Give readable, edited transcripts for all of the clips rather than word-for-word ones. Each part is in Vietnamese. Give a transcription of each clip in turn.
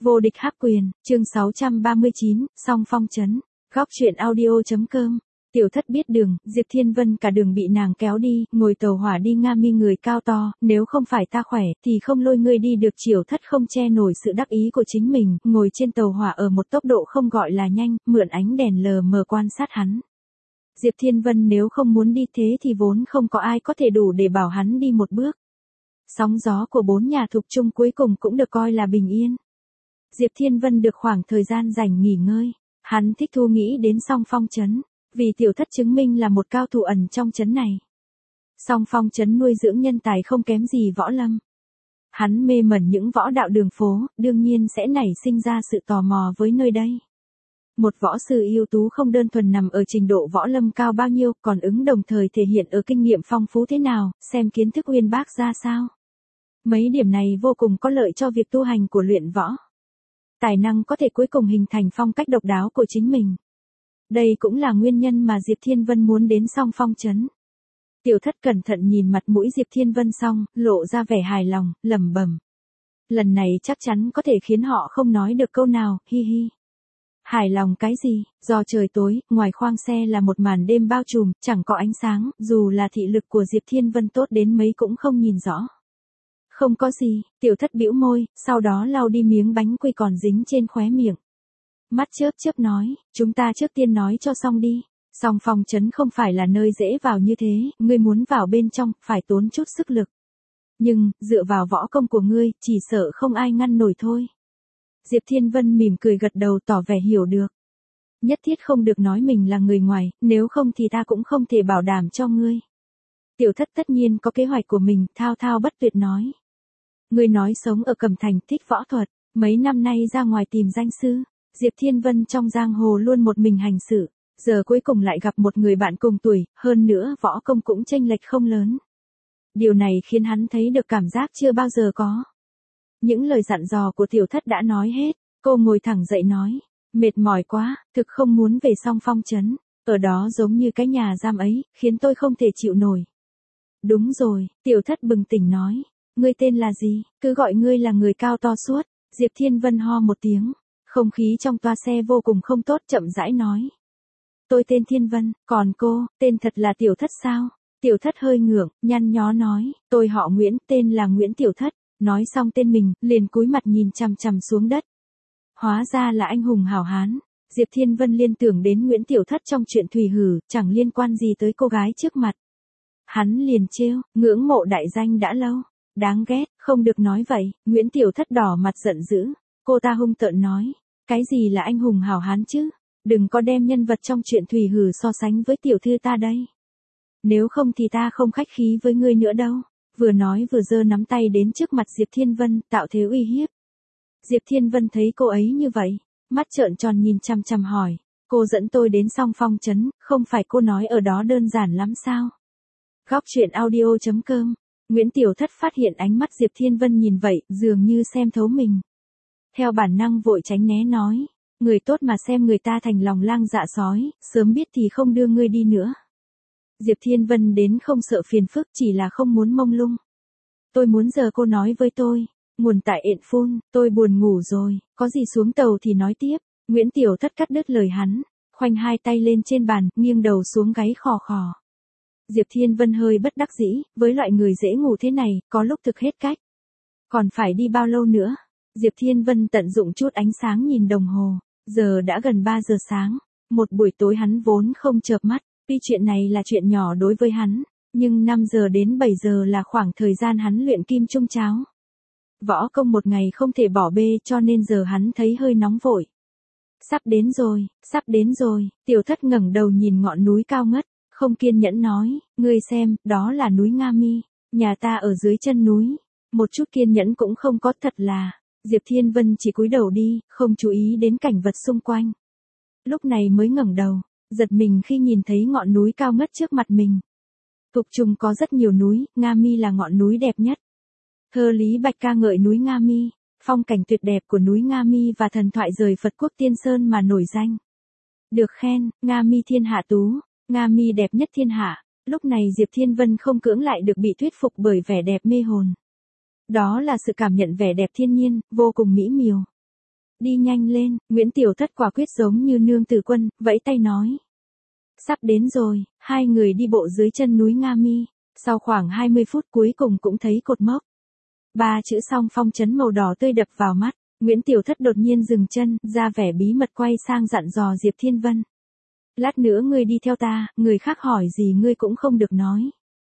Vô địch hắc quyền, chương 639, song phong trấn. Góc truyện audio.com. Tiểu thất biết đường, Diệp Thiên Vân cả đường bị nàng kéo đi, ngồi tàu hỏa đi Nga Mi người cao to, nếu không phải ta khỏe, thì không lôi ngươi đi được. Triều thất không che nổi sự đắc ý của chính mình, ngồi trên tàu hỏa ở một tốc độ không gọi là nhanh, mượn ánh đèn lờ mờ quan sát hắn. Diệp Thiên Vân nếu không muốn đi thế thì vốn không có ai có thể đủ để bảo hắn đi một bước. Sóng gió của bốn nhà thuộc chung cuối cùng cũng được coi là bình yên. Diệp Thiên Vân được khoảng thời gian rảnh nghỉ ngơi, hắn thích thú nghĩ đến song phong trấn, vì tiểu thất chứng minh là một cao thủ ẩn trong trấn này. Song phong trấn nuôi dưỡng nhân tài không kém gì võ lâm. Hắn mê mẩn những võ đạo đường phố, đương nhiên sẽ nảy sinh ra sự tò mò với nơi đây. Một võ sư ưu tú không đơn thuần nằm ở trình độ võ lâm cao bao nhiêu, còn ứng đồng thời thể hiện ở kinh nghiệm phong phú thế nào, xem kiến thức uyên bác ra sao. Mấy điểm này vô cùng có lợi cho việc tu hành của luyện võ. Tài năng có thể cuối cùng hình thành phong cách độc đáo của chính mình. Đây cũng là nguyên nhân mà Diệp Thiên Vân muốn đến song phong trấn. Tiểu thất cẩn thận nhìn mặt mũi Diệp Thiên Vân xong, lộ ra vẻ hài lòng, lẩm bẩm. Lần này chắc chắn có thể khiến họ không nói được câu nào, hi hi. Hài lòng cái gì, do trời tối, ngoài khoang xe là một màn đêm bao trùm, chẳng có ánh sáng, dù là thị lực của Diệp Thiên Vân tốt đến mấy cũng không nhìn rõ. Không có gì, tiểu thất bĩu môi, sau đó lau đi miếng bánh quy còn dính trên khóe miệng. Mắt chớp chớp nói, chúng ta trước tiên nói cho xong đi. Song phong trấn không phải là nơi dễ vào như thế, ngươi muốn vào bên trong, phải tốn chút sức lực. Nhưng, dựa vào võ công của ngươi, chỉ sợ không ai ngăn nổi thôi. Diệp Thiên Vân mỉm cười gật đầu tỏ vẻ hiểu được. Nhất thiết không được nói mình là người ngoài, nếu không thì ta cũng không thể bảo đảm cho ngươi. Tiểu thất tất nhiên có kế hoạch của mình, thao thao bất tuyệt nói. Ngươi nói sống ở Cẩm Thành thích võ thuật, mấy năm nay ra ngoài tìm danh sư. Diệp Thiên Vân trong giang hồ luôn một mình hành sự, giờ cuối cùng lại gặp một người bạn cùng tuổi, hơn nữa võ công cũng chênh lệch không lớn. Điều này khiến hắn thấy được cảm giác chưa bao giờ có. Những lời dặn dò của tiểu thất đã nói hết, cô ngồi thẳng dậy nói, mệt mỏi quá, thực không muốn về song phong trấn, ở đó giống như cái nhà giam ấy, khiến tôi không thể chịu nổi. Đúng rồi, tiểu thất bừng tỉnh nói, ngươi tên là gì, cứ gọi ngươi là người cao to suốt. Diệp Thiên Vân ho một tiếng, không khí trong toa xe vô cùng không tốt, chậm rãi nói. Tôi tên Thiên Vân, còn cô, tên thật là Tiểu Thất sao? Tiểu Thất hơi ngượng, nhăn nhó nói, tôi họ Nguyễn, tên là Nguyễn Tiểu Thất. Nói xong tên mình, liền cúi mặt nhìn chằm chằm xuống đất. Hóa ra là anh hùng hảo hán. Diệp Thiên Vân liên tưởng đến Nguyễn Tiểu Thất trong chuyện Thủy Hử, chẳng liên quan gì tới cô gái trước mặt. Hắn liền trêu, ngưỡng mộ đại danh đã lâu. Đáng ghét, không được nói vậy. Nguyễn Tiểu Thất đỏ mặt giận dữ. Cô ta hung tợn nói, cái gì là anh hùng hảo hán chứ? Đừng có đem nhân vật trong chuyện Thủy Hử so sánh với tiểu thư ta đây. Nếu không thì ta không khách khí với ngươi nữa đâu. Vừa nói vừa giơ nắm tay đến trước mặt Diệp Thiên Vân, tạo thế uy hiếp. Diệp Thiên Vân thấy cô ấy như vậy, mắt trợn tròn nhìn chằm chằm hỏi, cô dẫn tôi đến song phong trấn, không phải cô nói ở đó đơn giản lắm sao? Góc truyện audio.com. Nguyễn Tiểu Thất phát hiện ánh mắt Diệp Thiên Vân nhìn vậy, dường như xem thấu mình. Theo bản năng vội tránh né nói, người tốt mà xem người ta thành lòng lang dạ sói, sớm biết thì không đưa ngươi đi nữa. Diệp Thiên Vân đến không sợ phiền phức, chỉ là không muốn mông lung. Tôi muốn giờ cô nói với tôi, nguồn tại ện phun, tôi buồn ngủ rồi, có gì xuống tàu thì nói tiếp. Nguyễn Tiểu Thất cắt đứt lời hắn, khoanh hai tay lên trên bàn, nghiêng đầu xuống gáy khò khò. Diệp Thiên Vân hơi bất đắc dĩ, với loại người dễ ngủ thế này, có lúc thực hết cách. Còn phải đi bao lâu nữa? Diệp Thiên Vân tận dụng chút ánh sáng nhìn đồng hồ, giờ đã gần 3 giờ sáng, một buổi tối hắn vốn không chợp mắt, tuy chuyện này là chuyện nhỏ đối với hắn, nhưng 5 giờ đến 7 giờ là khoảng thời gian hắn luyện kim trung cháo. Võ công một ngày không thể bỏ bê cho nên giờ hắn thấy hơi nóng vội. Sắp đến rồi, Tiểu Thất ngẩng đầu nhìn ngọn núi cao ngất, không kiên nhẫn nói, ngươi xem, đó là núi Nga Mi, nhà ta ở dưới chân núi, một chút kiên nhẫn cũng không có thật là. Diệp Thiên Vân chỉ cúi đầu đi, không chú ý đến cảnh vật xung quanh. Lúc này mới ngẩng đầu, giật mình khi nhìn thấy ngọn núi cao ngất trước mặt mình. Tục trung có rất nhiều núi, Nga Mi là ngọn núi đẹp nhất. Thơ Lý Bạch ca ngợi núi Nga Mi, phong cảnh tuyệt đẹp của núi Nga Mi và thần thoại rời Phật quốc Tiên Sơn mà nổi danh. Được khen, Nga Mi thiên hạ tú, Nga Mi đẹp nhất thiên hạ. Lúc này Diệp Thiên Vân không cưỡng lại được bị thuyết phục bởi vẻ đẹp mê hồn. Đó là sự cảm nhận vẻ đẹp thiên nhiên, vô cùng mỹ miều. Đi nhanh lên, Nguyễn Tiểu Thất quả quyết giống như nương tử quân, vẫy tay nói. Sắp đến rồi, hai người đi bộ dưới chân núi Nga Mi, sau khoảng 20 phút cuối cùng cũng thấy cột mốc. Ba chữ Song Phong trấn màu đỏ tươi đập vào mắt, Nguyễn Tiểu Thất đột nhiên dừng chân, ra vẻ bí mật quay sang dặn dò Diệp Thiên Vân. Lát nữa ngươi đi theo ta, người khác hỏi gì ngươi cũng không được nói.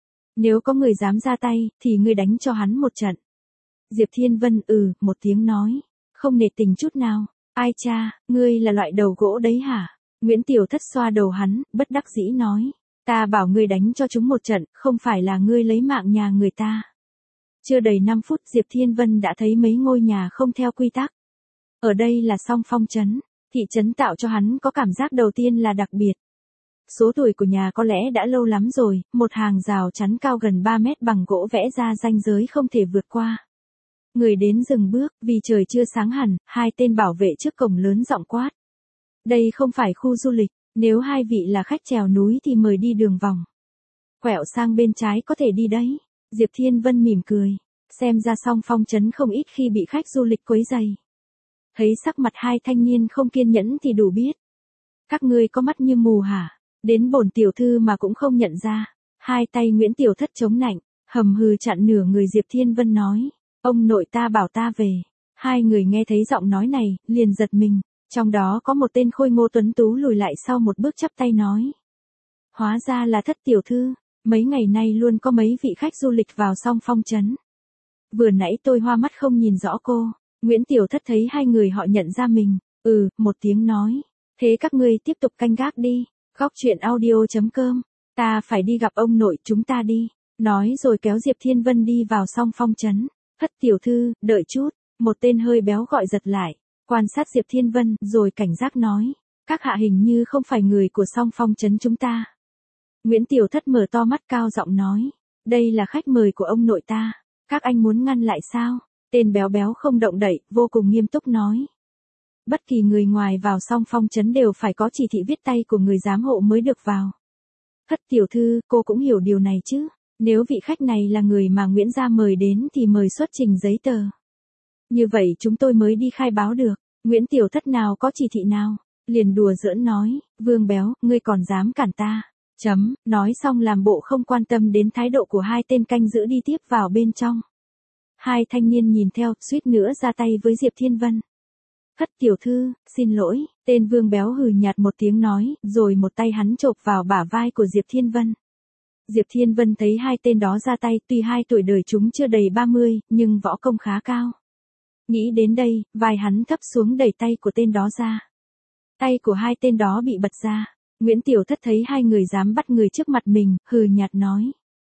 Nếu có người dám ra tay, thì ngươi đánh cho hắn một trận. Diệp Thiên Vân một tiếng nói, không nể tình chút nào. Ai cha, ngươi là loại đầu gỗ đấy hả? Nguyễn Tiểu Thất xoa đầu hắn, bất đắc dĩ nói. Ta bảo ngươi đánh cho chúng một trận, không phải là ngươi lấy mạng nhà người ta. Chưa đầy 5 phút Diệp Thiên Vân đã thấy mấy ngôi nhà không theo quy tắc. Ở đây là Song Phong trấn, thị trấn tạo cho hắn có cảm giác đầu tiên là đặc biệt. Số tuổi của nhà có lẽ đã lâu lắm rồi, một hàng rào chắn cao gần 3 mét bằng gỗ vẽ ra ranh giới không thể vượt qua. Người đến dừng bước, vì trời chưa sáng hẳn, hai tên bảo vệ trước cổng lớn giọng quát. Đây không phải khu du lịch, nếu hai vị là khách trèo núi thì mời đi đường vòng. Quẹo sang bên trái có thể đi đấy. Diệp Thiên Vân mỉm cười, xem ra Song Phong trấn không ít khi bị khách du lịch quấy rầy. Thấy sắc mặt hai thanh niên không kiên nhẫn thì đủ biết. Các ngươi có mắt như mù hả? Đến bổn tiểu thư mà cũng không nhận ra. Hai tay Nguyễn Tiểu Thất chống nạnh, hầm hừ chặn nửa người Diệp Thiên Vân nói. Ông nội ta bảo ta về. Hai người nghe thấy giọng nói này, liền giật mình. Trong đó có một tên khôi ngô tuấn tú lùi lại sau một bước chắp tay nói. Hóa ra là Thất tiểu thư, mấy ngày nay luôn có mấy vị khách du lịch vào Song Phong trấn. Vừa nãy tôi hoa mắt không nhìn rõ cô. Nguyễn Tiểu Thất thấy hai người họ nhận ra mình, một tiếng nói. Thế các ngươi tiếp tục canh gác đi. Góc truyện audio.com. Ta phải đi gặp ông nội, chúng ta đi. Nói rồi kéo Diệp Thiên Vân đi vào Song Phong trấn. Thất tiểu thư, đợi chút. Một tên hơi béo gọi giật lại. Quan sát Diệp Thiên Vân rồi cảnh giác nói. Các hạ hình như không phải người của Song Phong trấn chúng ta. Nguyễn Tiểu Thất mở to mắt cao giọng nói. Đây là khách mời của ông nội ta. Các anh muốn ngăn lại sao? Tên béo béo không động đậy, vô cùng nghiêm túc nói. Bất kỳ người ngoài vào Song Phong trấn đều phải có chỉ thị viết tay của người giám hộ mới được vào. Thất tiểu thư, cô cũng hiểu điều này chứ. Nếu vị khách này là người mà Nguyễn gia mời đến thì mời xuất trình giấy tờ. Như vậy chúng tôi mới đi khai báo được. Nguyễn Tiểu Thất nào có chỉ thị nào. Liền đùa giỡn nói, Vương béo, ngươi còn dám cản ta. Nói xong làm bộ không quan tâm đến thái độ của hai tên canh giữ đi tiếp vào bên trong. Hai thanh niên nhìn theo, suýt nữa ra tay với Diệp Thiên Vân. Thất tiểu thư, xin lỗi, tên Vương béo hừ nhạt một tiếng nói, rồi một tay hắn chộp vào bả vai của Diệp Thiên Vân. Diệp Thiên Vân thấy hai tên đó ra tay, tuy hai tuổi đời chúng chưa đầy 30, nhưng võ công khá cao. Nghĩ đến đây, vai hắn thấp xuống đẩy tay của tên đó ra. Tay của hai tên đó bị bật ra. Nguyễn Tiểu Thất thấy hai người dám bắt người trước mặt mình, hừ nhạt nói.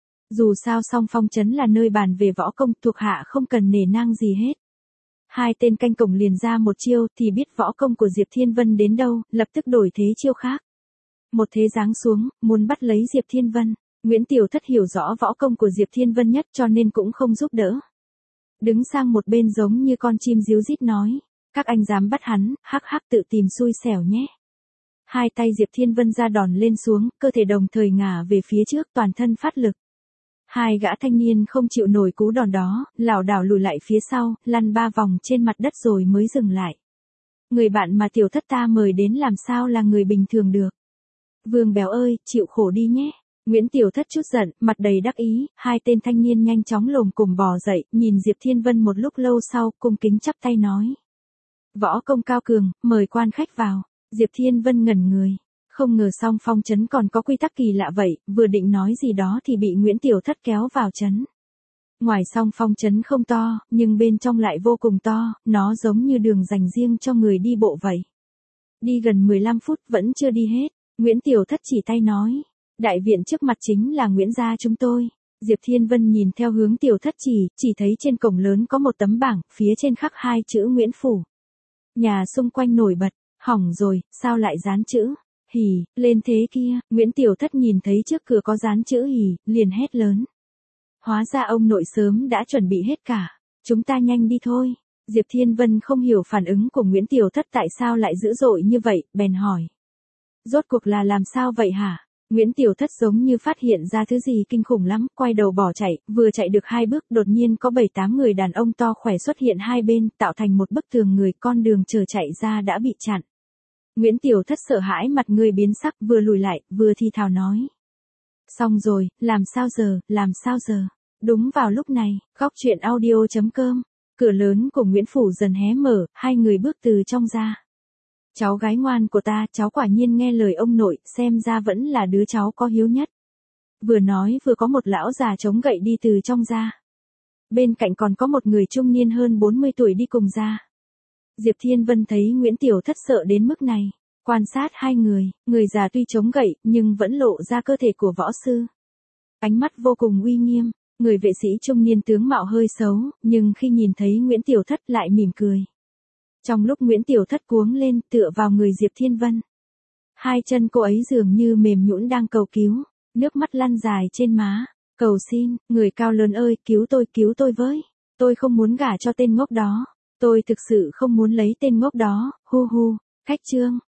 Dù sao Song Phong trấn là nơi bàn về võ công, thuộc hạ không cần nể nang gì hết. Hai tên canh cổng liền ra một chiêu thì biết võ công của Diệp Thiên Vân đến đâu, lập tức đổi thế chiêu khác. Một thế giáng xuống, muốn bắt lấy Diệp Thiên Vân. Nguyễn Tiểu Thất hiểu rõ võ công của Diệp Thiên Vân nhất cho nên cũng không giúp đỡ. Đứng sang một bên giống như con chim ríu rít nói. Các anh dám bắt hắn, hắc hắc tự tìm xui xẻo nhé. Hai tay Diệp Thiên Vân ra đòn lên xuống, cơ thể đồng thời ngả về phía trước, toàn thân phát lực. Hai gã thanh niên không chịu nổi cú đòn đó, lảo đảo lùi lại phía sau, lăn 3 vòng trên mặt đất rồi mới dừng lại. Người bạn mà Tiểu Thất ta mời đến làm sao là người bình thường được. Vương béo ơi, chịu khổ đi nhé. Nguyễn Tiểu Thất chút giận, mặt đầy đắc ý, hai tên thanh niên nhanh chóng lồm cồm bò dậy, nhìn Diệp Thiên Vân một lúc lâu sau, cung kính chắp tay nói. Võ công cao cường, mời quan khách vào. Diệp Thiên Vân ngẩn người. Không ngờ Song Phong trấn còn có quy tắc kỳ lạ vậy, vừa định nói gì đó thì bị Nguyễn Tiểu Thất kéo vào trấn. Ngoài Song Phong trấn không to, nhưng bên trong lại vô cùng to, nó giống như đường dành riêng cho người đi bộ vậy. Đi gần 15 phút vẫn chưa đi hết, Nguyễn Tiểu Thất chỉ tay nói. Đại viện trước mặt chính là Nguyễn gia chúng tôi. Diệp Thiên Vân nhìn theo hướng Tiểu Thất chỉ thấy trên cổng lớn có một tấm bảng, phía trên khắc hai chữ Nguyễn Phủ. Nhà xung quanh nổi bật, hỏng rồi, sao lại dán chữ? Hỉ, lên thế kia, Nguyễn Tiểu Thất nhìn thấy trước cửa có dán chữ hỉ, liền hét lớn. Hóa ra ông nội sớm đã chuẩn bị hết cả, chúng ta nhanh đi thôi. Diệp Thiên Vân không hiểu phản ứng của Nguyễn Tiểu Thất tại sao lại dữ dội như vậy, bèn hỏi. Rốt cuộc là làm sao vậy hả? Nguyễn Tiểu Thất giống như phát hiện ra thứ gì kinh khủng lắm, quay đầu bỏ chạy, vừa chạy được 2 bước đột nhiên có 7-8 người đàn ông to khỏe xuất hiện hai bên, tạo thành một bức tường người, con đường chờ chạy ra đã bị chặn. Nguyễn Tiểu Thất sợ hãi mặt người biến sắc, vừa lùi lại, vừa thì thào nói. Xong rồi, làm sao giờ, làm sao giờ? Đúng vào lúc này, góc chuyện audio.com, cửa lớn của Nguyễn Phủ dần hé mở, hai người bước từ trong ra. Cháu gái ngoan của ta, cháu quả nhiên nghe lời ông nội, xem ra vẫn là đứa cháu có hiếu nhất. Vừa nói vừa có một lão già chống gậy đi từ trong ra. Bên cạnh còn có một người trung niên hơn 40 tuổi đi cùng ra. Diệp Thiên Vân thấy Nguyễn Tiểu Thất sợ đến mức này, quan sát hai người già tuy chống gậy nhưng vẫn lộ ra cơ thể của võ sư. Ánh mắt vô cùng uy nghiêm, người vệ sĩ trung niên tướng mạo hơi xấu, nhưng khi nhìn thấy Nguyễn Tiểu Thất lại mỉm cười. Trong lúc Nguyễn Tiểu Thất cuống lên tựa vào người Diệp Thiên Vân. Hai chân cô ấy dường như mềm nhũn đang cầu cứu, nước mắt lăn dài trên má, cầu xin, người cao lớn ơi cứu tôi với, tôi không muốn gả cho tên ngốc đó, tôi thực sự không muốn lấy tên ngốc đó, hu hu, khách trương,